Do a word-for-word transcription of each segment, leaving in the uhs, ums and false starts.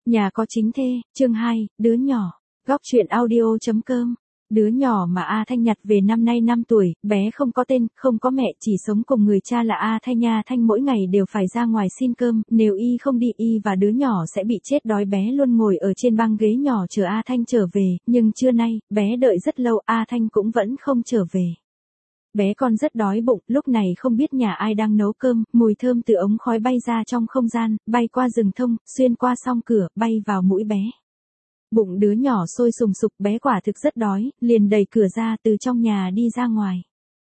Nhà có chính thê, chương hai, đứa nhỏ. Góc truyện audio chấm com. Đứa nhỏ mà A Thanh nhặt về năm nay năm tuổi, bé không có tên, không có mẹ, chỉ sống cùng người cha là A Thanh. A Thanh mỗi ngày đều phải ra ngoài xin cơm, nếu y không đi y và đứa nhỏ sẽ bị chết đói. Bé luôn ngồi ở trên băng ghế nhỏ chờ A Thanh trở về, nhưng trưa nay, bé đợi rất lâu, A Thanh cũng vẫn không trở về. Bé con rất đói bụng, lúc này không biết nhà ai đang nấu cơm, mùi thơm từ ống khói bay ra trong không gian, bay qua rừng thông, xuyên qua song cửa, bay vào mũi bé. Bụng đứa nhỏ sôi sùng sục, bé quả thực rất đói, liền đẩy cửa ra từ trong nhà đi ra ngoài.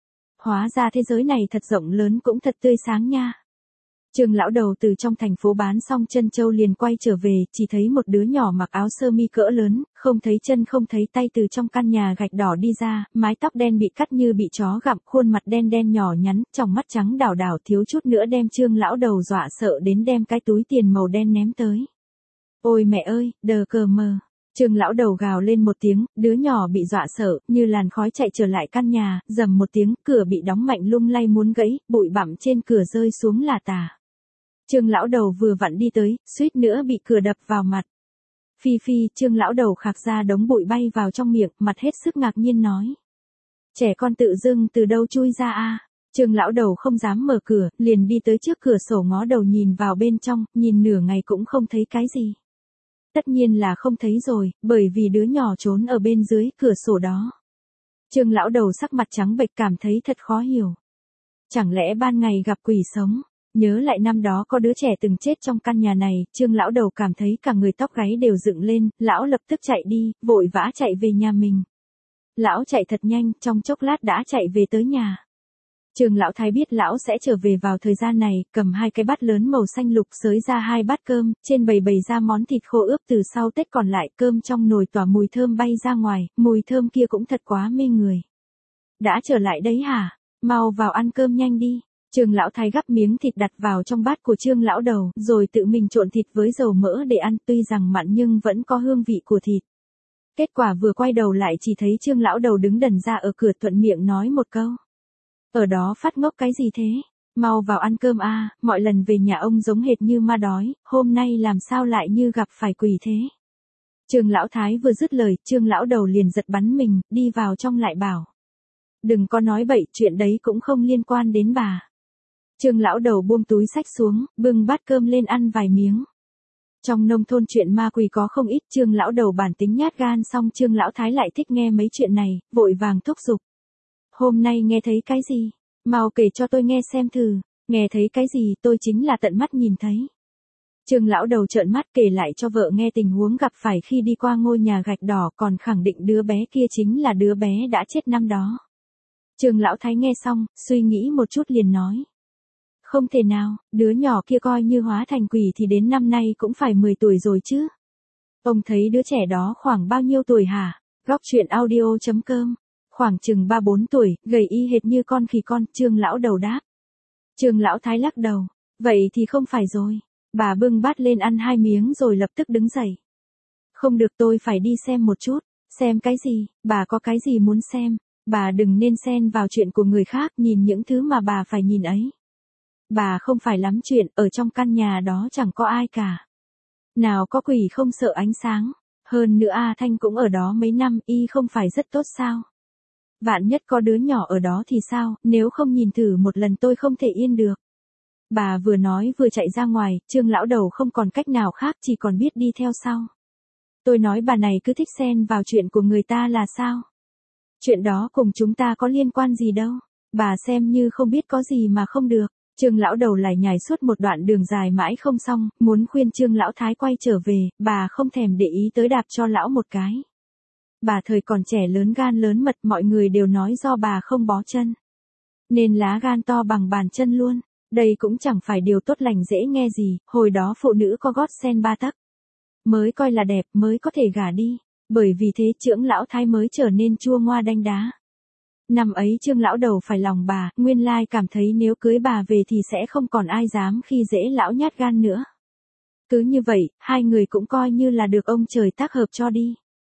Hóa ra thế giới này thật rộng lớn cũng thật tươi sáng nha. Trương lão đầu từ trong thành phố bán xong chân châu liền quay trở về, chỉ thấy một đứa nhỏ mặc áo sơ mi cỡ lớn, không thấy chân không thấy tay từ trong căn nhà gạch đỏ đi ra, mái tóc đen bị cắt như bị chó gặm, khuôn mặt đen đen nhỏ nhắn, tròng mắt trắng đảo đảo, thiếu chút nữa đem Trương lão đầu dọa sợ đến đem cái túi tiền màu đen ném tới. Ôi mẹ ơi, đờ cờ mờ. Trương lão đầu gào lên một tiếng, đứa nhỏ bị dọa sợ, như làn khói chạy trở lại căn nhà, rầm một tiếng, cửa bị đóng mạnh lung lay muốn gãy, bụi bặm trên cửa rơi xuống là tả. Trương lão đầu vừa vặn đi tới, suýt nữa bị cửa đập vào mặt. Phi phi, Trương lão đầu khạc ra đống bụi bay vào trong miệng, mặt hết sức ngạc nhiên nói. Trẻ con tự dưng từ đâu chui ra a? Trương lão đầu không dám mở cửa, liền đi tới trước cửa sổ ngó đầu nhìn vào bên trong, nhìn nửa ngày cũng không thấy cái gì. Tất nhiên là không thấy rồi, bởi vì đứa nhỏ trốn ở bên dưới cửa sổ đó. Trương lão đầu sắc mặt trắng bệch cảm thấy thật khó hiểu. Chẳng lẽ ban ngày gặp quỷ sống? Nhớ lại năm đó có đứa trẻ từng chết trong căn nhà này, Trương lão đầu cảm thấy cả người tóc gáy đều dựng lên, lão lập tức chạy đi, vội vã chạy về nhà mình. Lão chạy thật nhanh, trong chốc lát đã chạy về tới nhà. Trương lão thái biết lão sẽ trở về vào thời gian này, cầm hai cái bát lớn màu xanh lục xới ra hai bát cơm, trên bầy bầy ra món thịt khô ướp từ sau Tết còn lại, cơm trong nồi tỏa mùi thơm bay ra ngoài, mùi thơm kia cũng thật quá mê người. Đã trở lại đấy hả? Mau vào ăn cơm nhanh đi. Trương lão thái gắp miếng thịt đặt vào trong bát của Trương lão đầu, rồi tự mình trộn thịt với dầu mỡ để ăn, tuy rằng mặn nhưng vẫn có hương vị của thịt. Kết quả vừa quay đầu lại chỉ thấy Trương lão đầu đứng đần ra ở cửa, thuận miệng nói một câu. Ở đó phát ngốc cái gì thế? Mau vào ăn cơm a, mọi lần về nhà ông giống hệt như ma đói, hôm nay làm sao lại như gặp phải quỷ thế? Trương lão thái vừa dứt lời, Trương lão đầu liền giật bắn mình, đi vào trong lại bảo. Đừng có nói bậy, chuyện đấy cũng không liên quan đến bà. Trương lão đầu buông túi xách xuống, bưng bát cơm lên ăn vài miếng. Trong nông thôn chuyện ma quỷ có không ít, Trương lão đầu bản tính nhát gan, xong Trương lão thái lại thích nghe mấy chuyện này, vội vàng thúc giục. Hôm nay nghe thấy cái gì? Mau kể cho tôi nghe xem thử. Nghe thấy cái gì, tôi chính là tận mắt nhìn thấy. Trương lão đầu trợn mắt kể lại cho vợ nghe tình huống gặp phải khi đi qua ngôi nhà gạch đỏ, còn khẳng định đứa bé kia chính là đứa bé đã chết năm đó. Trương lão thái nghe xong, suy nghĩ một chút liền nói. Không thể nào, đứa nhỏ kia coi như hóa thành quỷ thì đến năm nay cũng phải mười tuổi rồi chứ. Ông thấy đứa trẻ đó khoảng bao nhiêu tuổi hả? Góc truyện audio chấm com. Khoảng chừng ba bốn tuổi, gầy y hệt như con khỉ con, Trương lão đầu đáp. Trương lão thái lắc đầu. Vậy thì không phải rồi. Bà bưng bát lên ăn hai miếng rồi lập tức đứng dậy. Không được, tôi phải đi xem một chút. Xem cái gì? Bà có cái gì muốn xem? Bà đừng nên xen vào chuyện của người khác, nhìn những thứ mà bà phải nhìn ấy. Bà không phải lắm chuyện, ở trong căn nhà đó chẳng có ai cả. Nào có quỷ không sợ ánh sáng. Hơn nữa A Thanh cũng ở đó mấy năm, y không phải rất tốt sao? Vạn nhất có đứa nhỏ ở đó thì sao, nếu không nhìn thử một lần tôi không thể yên được. Bà vừa nói vừa chạy ra ngoài, Trương lão đầu không còn cách nào khác, chỉ còn biết đi theo sau. Tôi nói bà này cứ thích xen vào chuyện của người ta là sao? Chuyện đó cùng chúng ta có liên quan gì đâu. Bà xem như không biết có gì mà không được. Trương lão đầu lải nhải suốt một đoạn đường dài mãi không xong, muốn khuyên Trương lão thái quay trở về, bà không thèm để ý tới, đạp cho lão một cái. Bà thời còn trẻ lớn gan lớn mật, mọi người đều nói do bà không bó chân. Nên lá gan to bằng bàn chân luôn. Đây cũng chẳng phải điều tốt lành dễ nghe gì, hồi đó phụ nữ có gót sen ba tấc mới coi là đẹp, mới có thể gả đi. Bởi vì thế Trương lão thái mới trở nên chua ngoa đanh đá. Năm ấy Trương lão đầu phải lòng bà, nguyên lai cảm thấy nếu cưới bà về thì sẽ không còn ai dám khi dễ lão nhát gan nữa. Cứ như vậy, hai người cũng coi như là được ông trời tác hợp cho đi.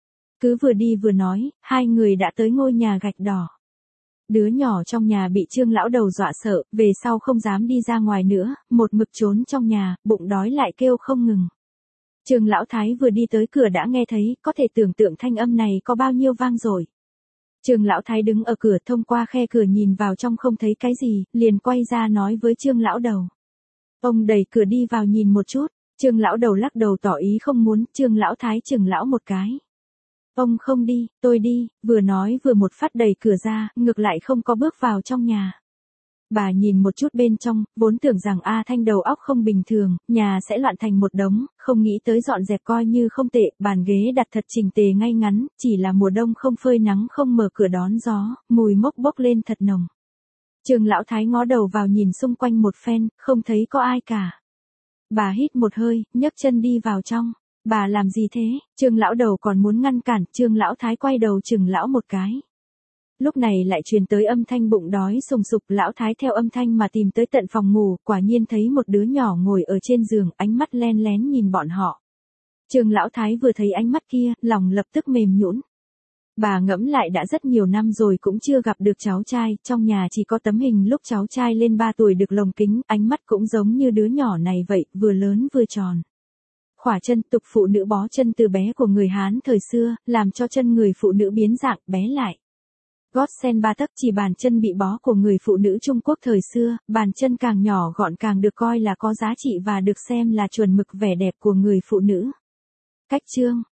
Cứ vừa đi vừa nói, hai người đã tới ngôi nhà gạch đỏ. Đứa nhỏ trong nhà bị Trương lão đầu dọa sợ, về sau không dám đi ra ngoài nữa, một mực trốn trong nhà, bụng đói lại kêu không ngừng. Trương Lão Thái vừa đi tới cửa đã nghe thấy, có thể tưởng tượng thanh âm này có bao nhiêu vang dội. Trương Lão Thái đứng ở cửa thông qua khe cửa nhìn vào trong không thấy cái gì, liền quay ra nói với Trương Lão Đầu. Ông đẩy cửa đi vào nhìn một chút, Trương Lão Đầu lắc đầu tỏ ý không muốn, Trương Lão Thái chừng lão một cái. Ông không đi, tôi đi, vừa nói vừa một phát đẩy cửa ra, ngược lại không có bước vào trong nhà. Bà nhìn một chút bên trong, vốn tưởng rằng A Thanh đầu óc không bình thường, nhà sẽ loạn thành một đống, không nghĩ tới dọn dẹp coi như không tệ, bàn ghế đặt thật chỉnh tề ngay ngắn, chỉ là mùa đông không phơi nắng không mở cửa đón gió, mùi mốc bốc lên thật nồng. Trương Lão Thái ngó đầu vào nhìn xung quanh một phen, không thấy có ai cả. Bà hít một hơi, nhấc chân đi vào trong. Bà làm gì thế? Trương Lão Đầu còn muốn ngăn cản, Trương Lão Thái quay đầu chừng lão một cái. Lúc này lại truyền tới âm thanh bụng đói sùng sục, Lão Thái theo âm thanh mà tìm tới tận phòng ngủ, quả nhiên thấy một đứa nhỏ ngồi ở trên giường, ánh mắt len lén nhìn bọn họ. Trương Lão Thái vừa thấy ánh mắt kia, lòng lập tức mềm nhũn. Bà ngẫm lại đã rất nhiều năm rồi cũng chưa gặp được cháu trai, trong nhà chỉ có tấm hình lúc cháu trai lên ba tuổi được lồng kính, ánh mắt cũng giống như đứa nhỏ này vậy, vừa lớn vừa tròn. Khỏa chân, tục phụ nữ bó chân từ bé của người Hán thời xưa, làm cho chân người phụ nữ biến dạng, bé lại. Gót sen ba tấc, chỉ bàn chân bị bó của người phụ nữ Trung Quốc thời xưa, bàn chân càng nhỏ gọn càng được coi là có giá trị và được xem là chuẩn mực vẻ đẹp của người phụ nữ. Cách chương